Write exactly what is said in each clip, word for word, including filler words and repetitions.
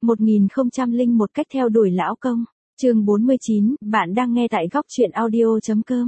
một nghìn không trăm lẻ một cách theo đuổi lão công. Chương bốn mươi chín, bạn đang nghe tại góc truyện audio chấm com.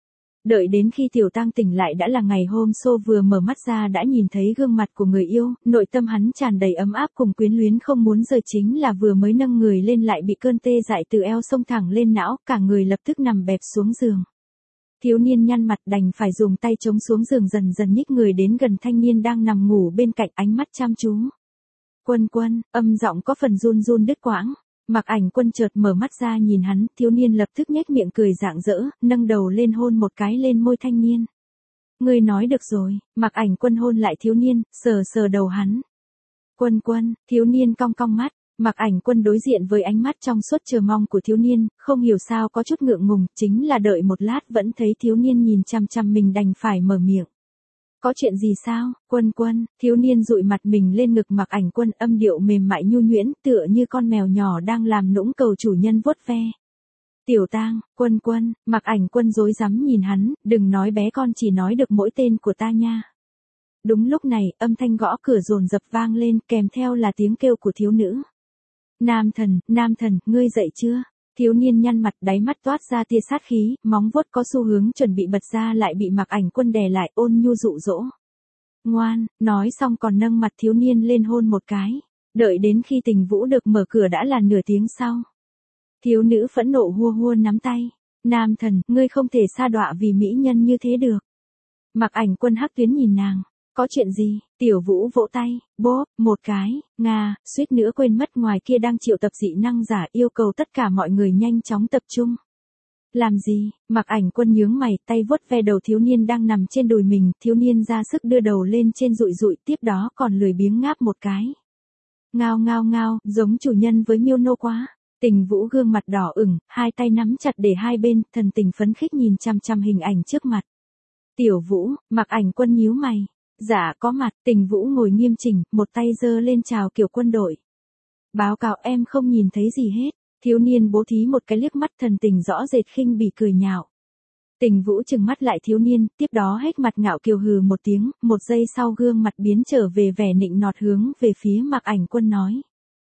Đợi đến khi Tiểu Tang tỉnh lại đã là ngày hôm sau, vừa mở mắt ra đã nhìn thấy gương mặt của người yêu, nội tâm hắn tràn đầy ấm áp cùng quyến luyến không muốn rời, chính là vừa mới nâng người lên lại bị cơn tê dại từ eo xông thẳng lên não, cả người lập tức nằm bẹp xuống giường. Thiếu niên nhăn mặt đành phải dùng tay chống xuống giường, dần dần nhích người đến gần thanh niên đang nằm ngủ bên cạnh, ánh mắt chăm chú. Quân Quân, âm giọng có phần run run đứt quãng. Mạc Ảnh Quân chợt mở mắt ra nhìn hắn, thiếu niên lập tức nhếch miệng cười rạng rỡ, nâng đầu lên hôn một cái lên môi thanh niên. Ngươi nói được rồi. Mạc Ảnh Quân hôn lại thiếu niên, sờ sờ đầu hắn. Quân Quân, thiếu niên cong cong mắt. Mạc Ảnh Quân đối diện với ánh mắt trong suốt chờ mong của thiếu niên, không hiểu sao có chút ngượng ngùng, chính là đợi một lát vẫn thấy thiếu niên nhìn chằm chằm mình đành phải mở miệng. Có chuyện gì sao, Quân Quân? Thiếu niên dụi mặt mình lên ngực Mạc Ảnh Quân, âm điệu mềm mại nhu nhuyễn, tựa như con mèo nhỏ đang làm nũng cầu chủ nhân vuốt ve. Tiểu Tang, Quân Quân. Mạc Ảnh Quân rối rắm nhìn hắn, đừng nói bé con, chỉ nói được mỗi tên của ta nha. Đúng lúc này, âm thanh gõ cửa dồn dập vang lên, kèm theo là tiếng kêu của thiếu nữ. Nam Thần, Nam Thần, ngươi dậy chưa? Thiếu niên nhăn mặt, đáy mắt toát ra tia sát khí, móng vuốt có xu hướng chuẩn bị bật ra lại bị Mạc Ảnh Quân đè lại, ôn nhu dụ dỗ. Ngoan, nói xong còn nâng mặt thiếu niên lên hôn một cái. Đợi đến khi Tình Vũ được mở cửa đã là nửa tiếng sau. Thiếu nữ phẫn nộ hua hua nắm tay. Nam Thần, ngươi không thể sa đọa vì mỹ nhân như thế được. Mạc Ảnh Quân hắc tuyến nhìn nàng. Có chuyện gì? Tiểu Vũ vỗ tay, bốp, một cái, nga, suýt nữa quên mất ngoài kia đang triệu tập dị năng giả, yêu cầu tất cả mọi người nhanh chóng tập trung. Làm gì? Mạc Ảnh Quân nhướng mày, tay vuốt ve đầu thiếu niên đang nằm trên đùi mình, thiếu niên ra sức đưa đầu lên trên dụi dụi, tiếp đó còn lười biếng ngáp một cái. Ngao ngao ngao, giống chủ nhân với miêu nô quá. Tình Vũ gương mặt đỏ ửng, hai tay nắm chặt để hai bên, thần tình phấn khích nhìn chăm chăm hình ảnh trước mặt. Tiểu Vũ, Mạc Ảnh Quân nhíu mày. Dạ có mặt. Tình Vũ ngồi nghiêm chỉnh, một tay giơ lên chào kiểu quân đội. Báo cáo em không nhìn thấy gì hết. Thiếu niên bố thí một cái liếc mắt, thần tình rõ rệt khinh bỉ cười nhạo. Tình Vũ trừng mắt lại thiếu niên, tiếp đó hét mặt ngạo kiều hừ một tiếng, một giây sau gương mặt biến trở về vẻ nịnh nọt hướng về phía Mạc Ảnh Quân nói.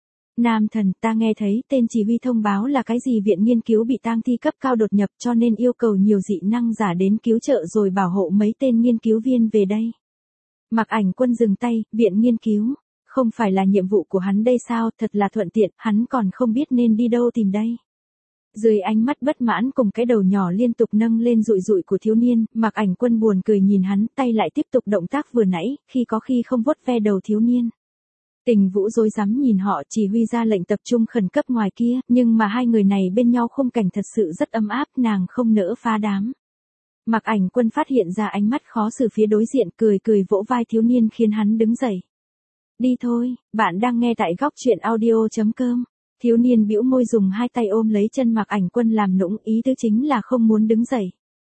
Nam Thần, ta nghe thấy tên chỉ huy thông báo là cái gì viện nghiên cứu bị tang thi cấp cao đột nhập, cho nên yêu cầu nhiều dị năng giả đến cứu trợ rồi bảo hộ mấy tên nghiên cứu viên về đây. Mạc Ảnh Quân dừng tay, viện nghiên cứu, không phải là nhiệm vụ của hắn đây sao, thật là thuận tiện, hắn còn không biết nên đi đâu tìm đây. Dưới ánh mắt bất mãn cùng cái đầu nhỏ liên tục nâng lên dụi dụi của thiếu niên, Mạc Ảnh Quân buồn cười nhìn hắn, tay lại tiếp tục động tác vừa nãy, khi có khi không vuốt ve đầu thiếu niên. Tình Vũ rối rắm nhìn họ, chỉ huy ra lệnh tập trung khẩn cấp ngoài kia, nhưng mà hai người này bên nhau khung cảnh thật sự rất ấm áp, nàng không nỡ phá đám. Mạc Ảnh Quân phát hiện ra ánh mắt khó xử phía đối diện, cười cười vỗ vai thiếu niên khiến hắn đứng dậy. Đi thôi, bạn đang nghe tại góc truyện audio chấm com. Thiếu niên bĩu môi dùng hai tay ôm lấy chân Mạc Ảnh Quân làm nũng, ý tứ chính là không muốn đứng dậy.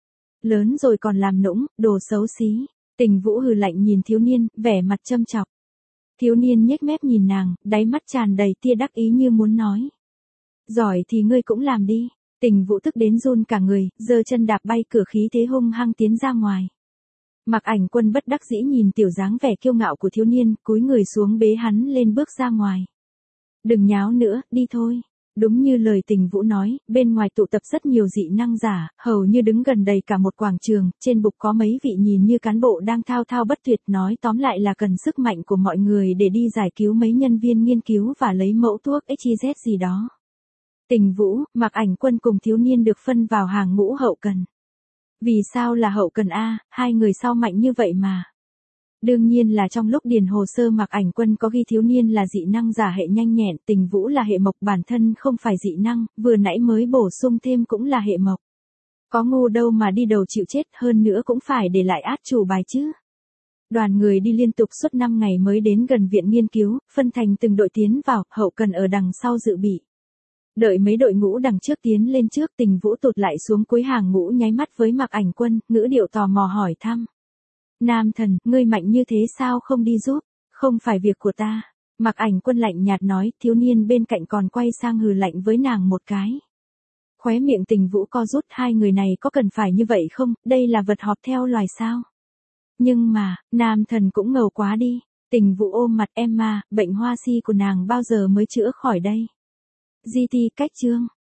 Lớn rồi còn làm nũng, đồ xấu xí. Tình Vũ hừ lạnh nhìn thiếu niên, vẻ mặt châm chọc. Thiếu niên nhếch mép nhìn nàng, đáy mắt tràn đầy tia đắc ý như muốn nói. Giỏi thì ngươi cũng làm đi. Tình Vũ tức đến run cả người, giơ chân đạp bay cửa, khí thế hung hăng tiến ra ngoài. Mạc Ảnh Quân bất đắc dĩ nhìn tiểu dáng vẻ kiêu ngạo của thiếu niên, cúi người xuống bế hắn lên bước ra ngoài. Đừng nháo nữa, đi thôi. Đúng như lời Tình Vũ nói, bên ngoài tụ tập rất nhiều dị năng giả, hầu như đứng gần đầy cả một quảng trường, trên bục có mấy vị nhìn như cán bộ đang thao thao bất tuyệt, nói tóm lại là cần sức mạnh của mọi người để đi giải cứu mấy nhân viên nghiên cứu và lấy mẫu thuốc ích i dét gì đó. Tình Vũ, Mạc Ảnh Quân cùng thiếu niên được phân vào hàng ngũ hậu cần. Vì sao là hậu cần a, hai người sao mạnh như vậy mà. Đương nhiên là trong lúc điền hồ sơ Mạc Ảnh Quân có ghi thiếu niên là dị năng giả hệ nhanh nhẹn, Tình Vũ là hệ mộc, bản thân không phải dị năng, vừa nãy mới bổ sung thêm cũng là hệ mộc. Có ngu đâu mà đi đầu chịu chết, hơn nữa cũng phải để lại át chủ bài chứ. Đoàn người đi liên tục suốt năm ngày mới đến gần viện nghiên cứu, phân thành từng đội tiến vào, hậu cần ở đằng sau dự bị. Đợi mấy đội ngũ đằng trước tiến lên trước, Tình Vũ tụt lại xuống cuối hàng ngũ nháy mắt với Mạc Ảnh Quân, ngữ điệu tò mò hỏi thăm. Nam Thần, ngươi mạnh như thế sao không đi giúp? Không phải việc của ta. Mạc Ảnh Quân lạnh nhạt nói, thiếu niên bên cạnh còn quay sang hừ lạnh với nàng một cái. Khóe miệng Tình Vũ co rút, hai người này có cần phải như vậy không, đây là vật họp theo loài sao? Nhưng mà, Nam Thần cũng ngầu quá đi. Tình vụ ôm mặt Emma, bệnh hoa si của nàng bao giờ mới chữa khỏi đây? giê tê cách chương